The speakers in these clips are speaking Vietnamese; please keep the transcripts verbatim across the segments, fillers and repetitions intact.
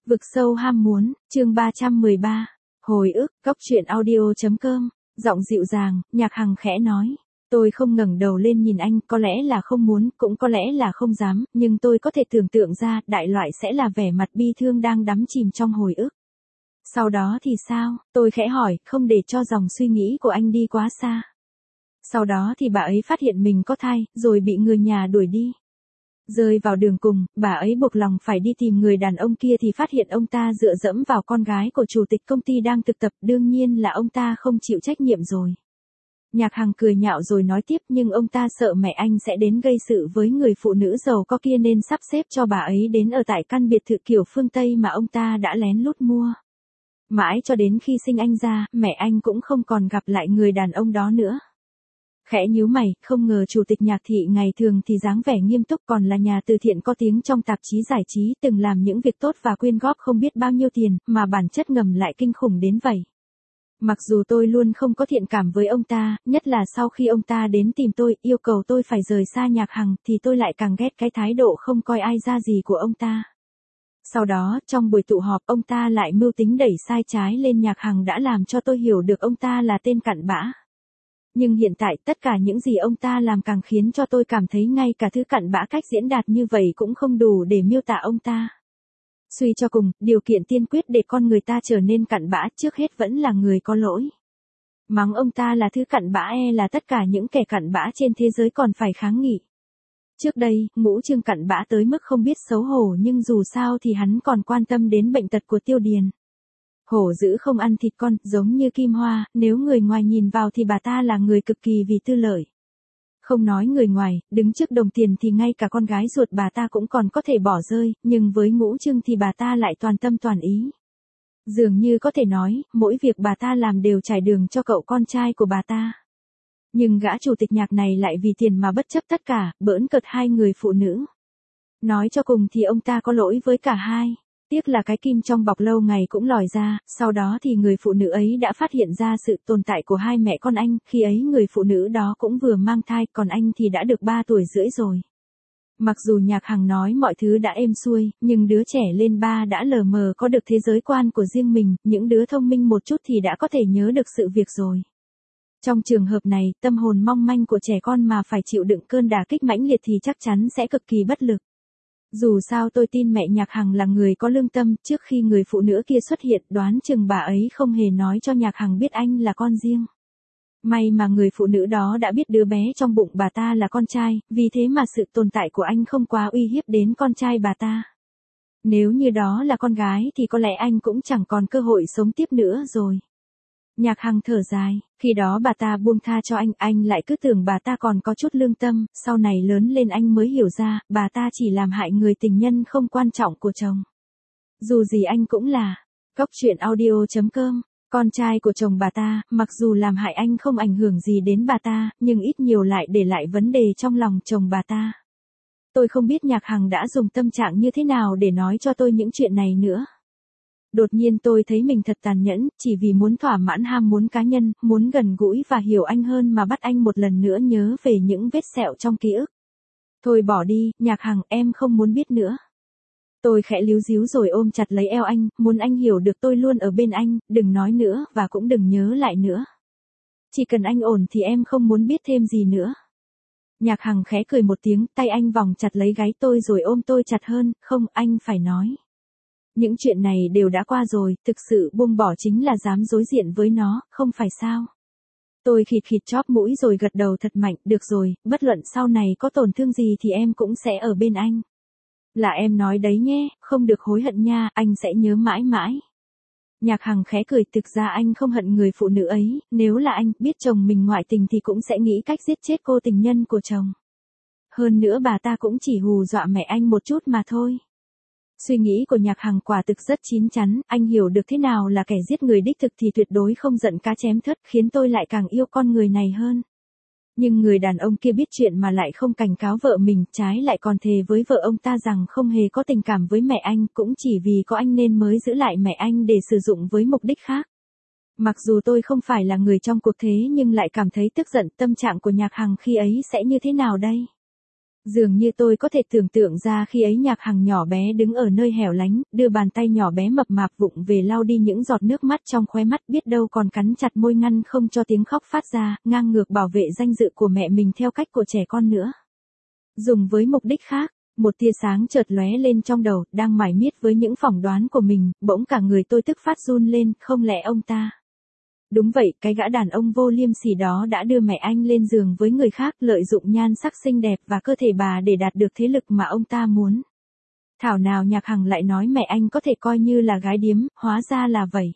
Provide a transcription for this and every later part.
Vực sâu ham muốn, chương ba trăm mười ba. Hồi ức, góc truyện audio.com, giọng dịu dàng, Nhạc Hằng khẽ nói. Tôi không ngẩng đầu lên nhìn anh, có lẽ là không muốn, cũng có lẽ là không dám, nhưng tôi có thể tưởng tượng ra, đại loại sẽ là vẻ mặt bi thương đang đắm chìm trong hồi ức. Sau đó thì sao? Tôi khẽ hỏi, không để cho dòng suy nghĩ của anh đi quá xa. Sau đó thì bà ấy phát hiện mình có thai, rồi bị người nhà đuổi đi. Rơi vào đường cùng, bà ấy buộc lòng phải đi tìm người đàn ông kia thì phát hiện ông ta dựa dẫm vào con gái của chủ tịch công ty đang thực tập, đương nhiên là ông ta không chịu trách nhiệm rồi. Nhạc Hằng cười nhạo rồi nói tiếp, nhưng ông ta sợ mẹ anh sẽ đến gây sự với người phụ nữ giàu có kia nên sắp xếp cho bà ấy đến ở tại căn biệt thự kiểu phương Tây mà ông ta đã lén lút mua. Mãi cho đến khi sinh anh ra, mẹ anh cũng không còn gặp lại người đàn ông đó nữa. Khẽ nhíu mày, không ngờ chủ tịch Nhạc thị ngày thường thì dáng vẻ nghiêm túc, còn là nhà từ thiện có tiếng trong tạp chí giải trí, từng làm những việc tốt và quyên góp không biết bao nhiêu tiền, mà bản chất ngầm lại kinh khủng đến vậy. Mặc dù tôi luôn không có thiện cảm với ông ta, nhất là sau khi ông ta đến tìm tôi, yêu cầu tôi phải rời xa Nhạc Hằng, thì tôi lại càng ghét cái thái độ không coi ai ra gì của ông ta. Sau đó, trong buổi tụ họp, ông ta lại mưu tính đẩy sai trái lên Nhạc Hằng, đã làm cho tôi hiểu được ông ta là tên cặn bã. Nhưng hiện tại, tất cả những gì ông ta làm càng khiến cho tôi cảm thấy ngay cả thứ cặn bã cách diễn đạt như vậy cũng không đủ để miêu tả ông ta. Suy cho cùng, điều kiện tiên quyết để con người ta trở nên cặn bã trước hết vẫn là người có lỗi. Mắng ông ta là thứ cặn bã e là tất cả những kẻ cặn bã trên thế giới còn phải kháng nghị. Trước đây, Ngũ Trương cặn bã tới mức không biết xấu hổ, nhưng dù sao thì hắn còn quan tâm đến bệnh tật của Tiêu Điền. Hổ dữ không ăn thịt con, giống như Kim Hoa, nếu người ngoài nhìn vào thì bà ta là người cực kỳ vì tư lợi. Không nói người ngoài, đứng trước đồng tiền thì ngay cả con gái ruột bà ta cũng còn có thể bỏ rơi, nhưng với Ngũ Trương thì bà ta lại toàn tâm toàn ý. Dường như có thể nói, mỗi việc bà ta làm đều trải đường cho cậu con trai của bà ta. Nhưng gã chủ tịch Nhạc này lại vì tiền mà bất chấp tất cả, bỡn cợt hai người phụ nữ. Nói cho cùng thì ông ta có lỗi với cả hai. Tiếc là cái kim trong bọc lâu ngày cũng lòi ra, sau đó thì người phụ nữ ấy đã phát hiện ra sự tồn tại của hai mẹ con anh, khi ấy người phụ nữ đó cũng vừa mang thai, còn anh thì đã được ba tuổi rưỡi rồi. Mặc dù Nhạc Hằng nói mọi thứ đã êm xuôi, nhưng đứa trẻ lên ba đã lờ mờ có được thế giới quan của riêng mình, những đứa thông minh một chút thì đã có thể nhớ được sự việc rồi. Trong trường hợp này, tâm hồn mong manh của trẻ con mà phải chịu đựng cơn đả kích mãnh liệt thì chắc chắn sẽ cực kỳ bất lực. Dù sao tôi tin mẹ Nhạc Hằng là người có lương tâm, trước khi người phụ nữ kia xuất hiện, đoán chừng bà ấy không hề nói cho Nhạc Hằng biết anh là con riêng. May mà người phụ nữ đó đã biết đứa bé trong bụng bà ta là con trai, vì thế mà sự tồn tại của anh không quá uy hiếp đến con trai bà ta. Nếu như đó là con gái thì có lẽ anh cũng chẳng còn cơ hội sống tiếp nữa rồi. Nhạc Hằng thở dài, khi đó bà ta buông tha cho anh, anh lại cứ tưởng bà ta còn có chút lương tâm, sau này lớn lên anh mới hiểu ra, bà ta chỉ làm hại người tình nhân không quan trọng của chồng. Dù gì anh cũng là, góc truyện audio.com, con trai của chồng bà ta, mặc dù làm hại anh không ảnh hưởng gì đến bà ta, nhưng ít nhiều lại để lại vấn đề trong lòng chồng bà ta. Tôi không biết Nhạc Hằng đã dùng tâm trạng như thế nào để nói cho tôi những chuyện này nữa. Đột nhiên tôi thấy mình thật tàn nhẫn, chỉ vì muốn thỏa mãn ham muốn cá nhân, muốn gần gũi và hiểu anh hơn mà bắt anh một lần nữa nhớ về những vết sẹo trong ký ức. Thôi bỏ đi, Nhạc Hằng, em không muốn biết nữa. Tôi khẽ líu díu rồi ôm chặt lấy eo anh, muốn anh hiểu được tôi luôn ở bên anh, đừng nói nữa, và cũng đừng nhớ lại nữa. Chỉ cần anh ổn thì em không muốn biết thêm gì nữa. Nhạc Hằng khẽ cười một tiếng, tay anh vòng chặt lấy gáy tôi rồi ôm tôi chặt hơn, không, anh phải nói. Những chuyện này đều đã qua rồi, thực sự buông bỏ chính là dám đối diện với nó, không phải sao? Tôi khịt khịt chóp mũi rồi gật đầu thật mạnh, được rồi, bất luận sau này có tổn thương gì thì em cũng sẽ ở bên anh. Là em nói đấy nhé, không được hối hận nha, anh sẽ nhớ mãi mãi. Nhạc Hằng khẽ cười, thực ra anh không hận người phụ nữ ấy, nếu là anh, biết chồng mình ngoại tình thì cũng sẽ nghĩ cách giết chết cô tình nhân của chồng. Hơn nữa bà ta cũng chỉ hù dọa mẹ anh một chút mà thôi. Suy nghĩ của Nhạc Hằng quả thực rất chín chắn, anh hiểu được thế nào là kẻ giết người đích thực thì tuyệt đối không giận cá chém thớt, khiến tôi lại càng yêu con người này hơn. Nhưng người đàn ông kia biết chuyện mà lại không cảnh cáo vợ mình, trái lại còn thề với vợ ông ta rằng không hề có tình cảm với mẹ anh, cũng chỉ vì có anh nên mới giữ lại mẹ anh để sử dụng với mục đích khác. Mặc dù tôi không phải là người trong cuộc thế nhưng lại cảm thấy tức giận, tâm trạng của Nhạc Hằng khi ấy sẽ như thế nào đây? Dường như tôi có thể tưởng tượng ra khi ấy Nhạc Hằng nhỏ bé đứng ở nơi hẻo lánh, đưa bàn tay nhỏ bé mập mạp vụng về lau đi những giọt nước mắt trong khóe mắt, biết đâu còn cắn chặt môi ngăn không cho tiếng khóc phát ra, ngang ngược bảo vệ danh dự của mẹ mình theo cách của trẻ con nữa. Dùng với mục đích khác, một tia sáng chợt lóe lên trong đầu, đang mải miết với những phỏng đoán của mình, bỗng cả người tôi tức phát run lên, không lẽ ông ta... Đúng vậy, cái gã đàn ông vô liêm sỉ đó đã đưa mẹ anh lên giường với người khác, lợi dụng nhan sắc xinh đẹp và cơ thể bà để đạt được thế lực mà ông ta muốn. Thảo nào Nhạc Hằng lại nói mẹ anh có thể coi như là gái điếm, hóa ra là vậy.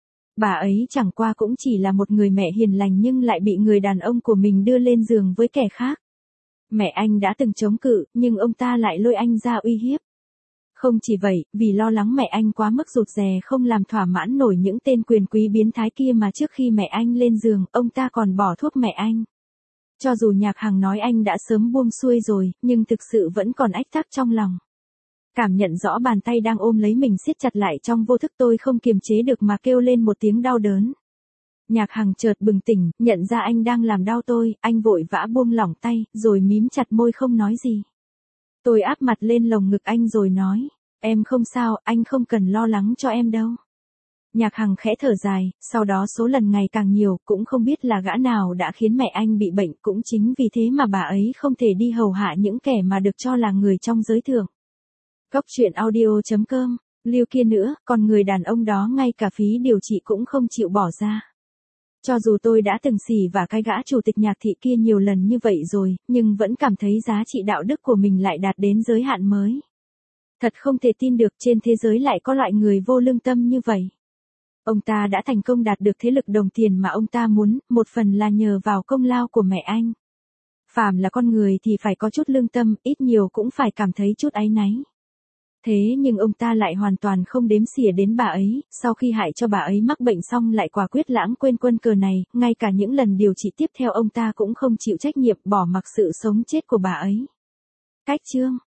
Bà ấy chẳng qua cũng chỉ là một người mẹ hiền lành nhưng lại bị người đàn ông của mình đưa lên giường với kẻ khác. Mẹ anh đã từng chống cự, nhưng ông ta lại lôi anh ra uy hiếp. Không chỉ vậy, vì lo lắng mẹ anh quá mức rụt rè không làm thỏa mãn nổi những tên quyền quý biến thái kia mà trước khi mẹ anh lên giường, ông ta còn bỏ thuốc mẹ anh. Cho dù Nhạc Hằng nói anh đã sớm buông xuôi rồi, nhưng thực sự vẫn còn ách tắc trong lòng. Cảm nhận rõ bàn tay đang ôm lấy mình siết chặt lại trong vô thức, tôi không kiềm chế được mà kêu lên một tiếng đau đớn. Nhạc Hằng chợt bừng tỉnh, nhận ra anh đang làm đau tôi, anh vội vã buông lỏng tay, rồi mím chặt môi không nói gì. Tôi áp mặt lên lồng ngực anh rồi nói, em không sao, anh không cần lo lắng cho em đâu. Nhạc Hằng khẽ thở dài, sau đó số lần ngày càng nhiều, cũng không biết là gã nào đã khiến mẹ anh bị bệnh, cũng chính vì thế mà bà ấy không thể đi hầu hạ những kẻ mà được cho là người trong giới thượng. Cốc truyện audio chấm com, Lưu kia nữa, còn người đàn ông đó ngay cả phí điều trị cũng không chịu bỏ ra. Cho dù tôi đã từng xỉ vả cái gã chủ tịch Nhạc thị kia nhiều lần như vậy rồi, nhưng vẫn cảm thấy giá trị đạo đức của mình lại đạt đến giới hạn mới. Thật không thể tin được trên thế giới lại có loại người vô lương tâm như vậy. Ông ta đã thành công đạt được thế lực đồng tiền mà ông ta muốn, một phần là nhờ vào công lao của mẹ anh. Phàm là con người thì phải có chút lương tâm, ít nhiều cũng phải cảm thấy chút áy náy. Thế nhưng ông ta lại hoàn toàn không đếm xỉa đến bà ấy, sau khi hại cho bà ấy mắc bệnh xong lại quả quyết lãng quên quân cờ này, ngay cả những lần điều trị tiếp theo ông ta cũng không chịu trách nhiệm, bỏ mặc sự sống chết của bà ấy. Cách chương